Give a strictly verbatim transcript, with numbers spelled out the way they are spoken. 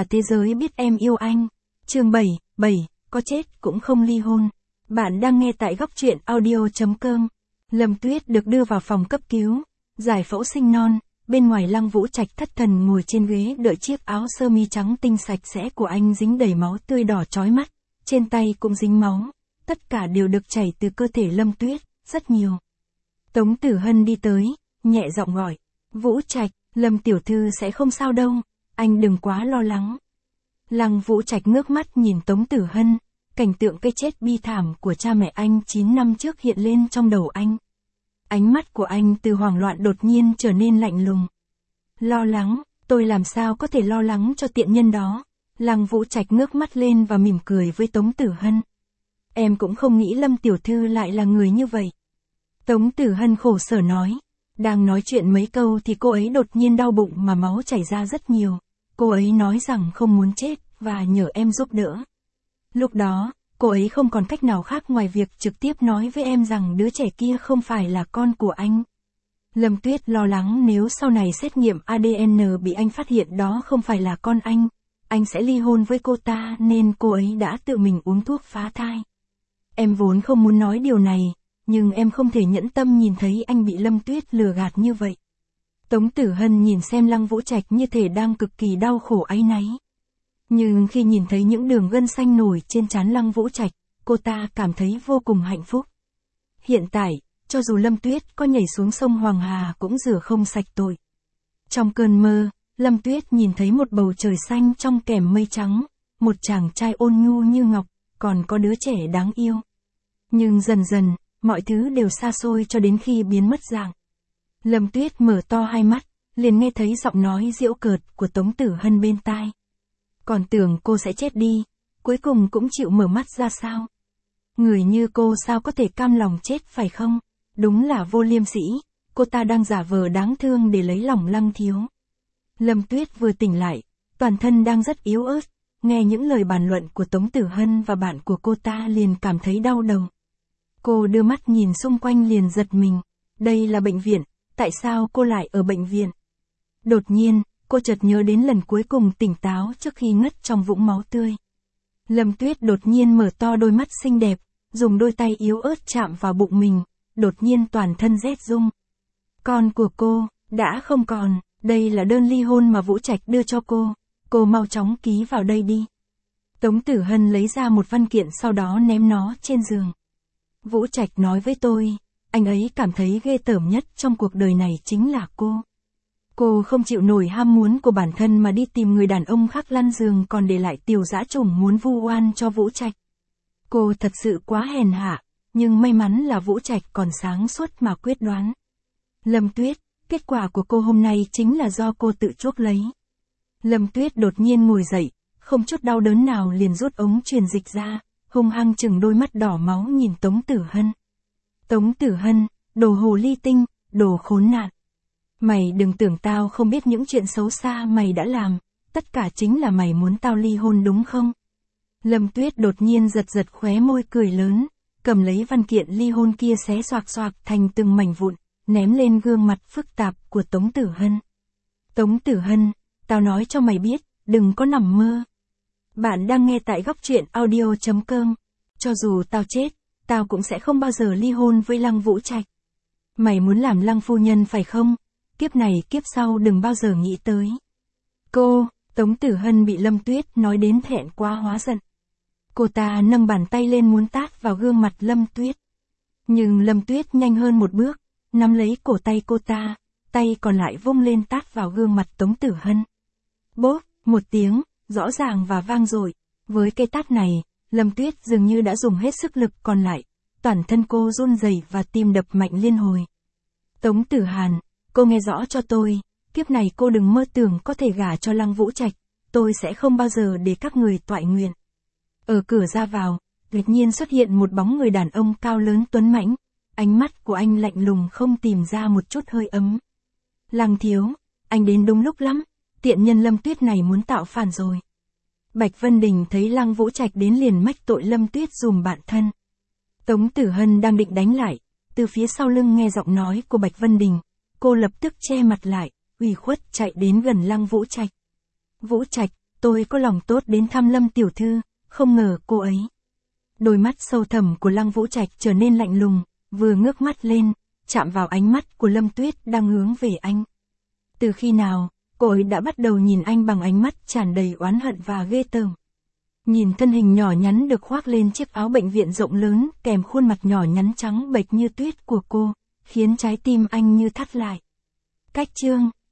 Cả thế giới biết em yêu anh. Chương bảy, bảy, có chết cũng không ly hôn. Bạn đang nghe tại góc truyện audio.com. Lâm Tuyết được đưa vào phòng cấp cứu, giải phẫu sinh non, bên ngoài Lăng Vũ Trạch thất thần ngồi trên ghế đợi chiếc áo sơ mi trắng tinh sạch sẽ của anh dính đầy máu tươi đỏ chói mắt, trên tay cũng dính máu, tất cả đều được chảy từ cơ thể Lâm Tuyết, rất nhiều. Tống Tử Hân đi tới, nhẹ giọng gọi, Vũ Trạch, Lâm tiểu thư sẽ không sao đâu, anh đừng quá lo lắng. Lăng Vũ Trạch ngước mắt nhìn Tống Tử Hân, cảnh tượng cái chết bi thảm của cha mẹ anh chín năm trước hiện lên trong đầu anh. Ánh mắt của anh từ hoảng loạn đột nhiên trở nên lạnh lùng. Lo lắng, tôi làm sao có thể lo lắng cho tiện nhân đó. Lăng Vũ Trạch ngước mắt lên và mỉm cười với Tống Tử Hân. Em cũng không nghĩ Lâm tiểu thư lại là người như vậy. Tống Tử Hân khổ sở nói. Đang nói chuyện mấy câu thì cô ấy đột nhiên đau bụng mà máu chảy ra rất nhiều. Cô ấy nói rằng không muốn chết và nhờ em giúp đỡ. Lúc đó, cô ấy không còn cách nào khác ngoài việc trực tiếp nói với em rằng đứa trẻ kia không phải là con của anh. Lâm Tuyết lo lắng nếu sau này xét nghiệm a đê en bị anh phát hiện đó không phải là con anh, anh sẽ ly hôn với cô ta nên cô ấy đã tự mình uống thuốc phá thai. Em vốn không muốn nói điều này, nhưng em không thể nhẫn tâm nhìn thấy anh bị Lâm Tuyết lừa gạt như vậy. Tống Tử Hân nhìn xem Lăng Vũ Trạch như thể đang cực kỳ đau khổ áy náy. Nhưng khi nhìn thấy những đường gân xanh nổi trên trán Lăng Vũ Trạch, cô ta cảm thấy vô cùng hạnh phúc. Hiện tại, cho dù Lâm Tuyết có nhảy xuống sông Hoàng Hà cũng rửa không sạch tội. Trong cơn mơ, Lâm Tuyết nhìn thấy một bầu trời xanh trong kèm mây trắng, một chàng trai ôn nhu như ngọc, còn có đứa trẻ đáng yêu. Nhưng dần dần, mọi thứ đều xa xôi cho đến khi biến mất dạng. Lâm Tuyết mở to hai mắt, liền nghe thấy giọng nói giễu cợt của Tống Tử Hân bên tai. Còn tưởng cô sẽ chết đi, cuối cùng cũng chịu mở mắt ra sao? Người như cô sao có thể cam lòng chết phải không? Đúng là vô liêm sỉ, cô ta đang giả vờ đáng thương để lấy lòng Lăng thiếu. Lâm Tuyết vừa tỉnh lại, toàn thân đang rất yếu ớt, nghe những lời bàn luận của Tống Tử Hân và bạn của cô ta liền cảm thấy đau đầu. Cô đưa mắt nhìn xung quanh liền giật mình, đây là bệnh viện, tại sao cô lại ở bệnh viện? Đột nhiên, cô chợt nhớ đến lần cuối cùng tỉnh táo trước khi ngất trong vũng máu tươi. Lâm Tuyết đột nhiên mở to đôi mắt xinh đẹp, dùng đôi tay yếu ớt chạm vào bụng mình, đột nhiên toàn thân rét rung. Con của cô, đã không còn, đây là đơn ly hôn mà Vũ Trạch đưa cho cô, cô mau chóng ký vào đây đi. Tống Tử Hân lấy ra một văn kiện sau đó ném nó trên giường. Vũ Trạch nói với tôi, anh ấy cảm thấy ghê tởm nhất trong cuộc đời này chính là cô. Cô không chịu nổi ham muốn của bản thân mà đi tìm người đàn ông khác lăn giường còn để lại tiểu dã trùng muốn vu oan cho Vũ Trạch. Cô thật sự quá hèn hạ, nhưng may mắn là Vũ Trạch còn sáng suốt mà quyết đoán. Lâm Tuyết, kết quả của cô hôm nay chính là do cô tự chuốc lấy. Lâm Tuyết đột nhiên ngồi dậy, không chút đau đớn nào liền rút ống truyền dịch ra, hung hăng chừng đôi mắt đỏ máu nhìn Tống Tử Hân. Tống Tử Hân, đồ hồ ly tinh, đồ khốn nạn. Mày đừng tưởng tao không biết những chuyện xấu xa mày đã làm, tất cả chính là mày muốn tao ly hôn đúng không? Lâm Tuyết đột nhiên giật giật khóe môi cười lớn, cầm lấy văn kiện ly hôn kia xé xoạc xoạc thành từng mảnh vụn, ném lên gương mặt phức tạp của Tống Tử Hân. Tống Tử Hân, tao nói cho mày biết, đừng có nằm mơ. Bạn đang nghe tại góc truyện audio.com. Cho dù tao chết, tao cũng sẽ không bao giờ ly hôn với Lăng Vũ Trạch. Mày muốn làm Lăng phu nhân phải không? Kiếp này kiếp sau đừng bao giờ nghĩ tới. Cô, Tống Tử Hân bị Lâm Tuyết nói đến thẹn quá hóa giận. Cô ta nâng bàn tay lên muốn tát vào gương mặt Lâm Tuyết. Nhưng Lâm Tuyết nhanh hơn một bước, nắm lấy cổ tay cô ta, tay còn lại vung lên tát vào gương mặt Tống Tử Hân. Bốp, một tiếng, rõ ràng và vang dội. Với cái tát này, Lâm Tuyết dường như đã dùng hết sức lực còn lại, toàn thân cô run rẩy và tim đập mạnh liên hồi. Tống Tử Hàn, cô nghe rõ cho tôi, kiếp này cô đừng mơ tưởng có thể gả cho Lăng Vũ Trạch, tôi sẽ không bao giờ để các người toại nguyện. Ở cửa ra vào, đột nhiên xuất hiện một bóng người đàn ông cao lớn tuấn mãnh, ánh mắt của anh lạnh lùng không tìm ra một chút hơi ấm. Lăng thiếu, anh đến đúng lúc lắm, tiện nhân Lâm Tuyết này muốn tạo phản rồi. Bạch Vân Đình thấy Lăng Vũ Trạch đến liền mách tội Lâm Tuyết dùm bạn thân. Tống Tử Hân đang định đánh lại, từ phía sau lưng nghe giọng nói của Bạch Vân Đình, cô lập tức che mặt lại, ủy khuất chạy đến gần Lăng Vũ Trạch. Vũ Trạch, Tôi có lòng tốt đến thăm Lâm tiểu thư, không ngờ cô ấy. Đôi mắt sâu thẳm của Lăng Vũ Trạch trở nên lạnh lùng, vừa ngước mắt lên, chạm vào ánh mắt của Lâm Tuyết đang hướng về anh. Từ khi nào, cô ấy đã bắt đầu nhìn anh bằng ánh mắt tràn đầy oán hận và ghê tởm. Nhìn thân hình nhỏ nhắn được khoác lên chiếc áo bệnh viện rộng lớn kèm khuôn mặt nhỏ nhắn trắng bệch như tuyết của cô, khiến trái tim anh như thắt lại. Cách chương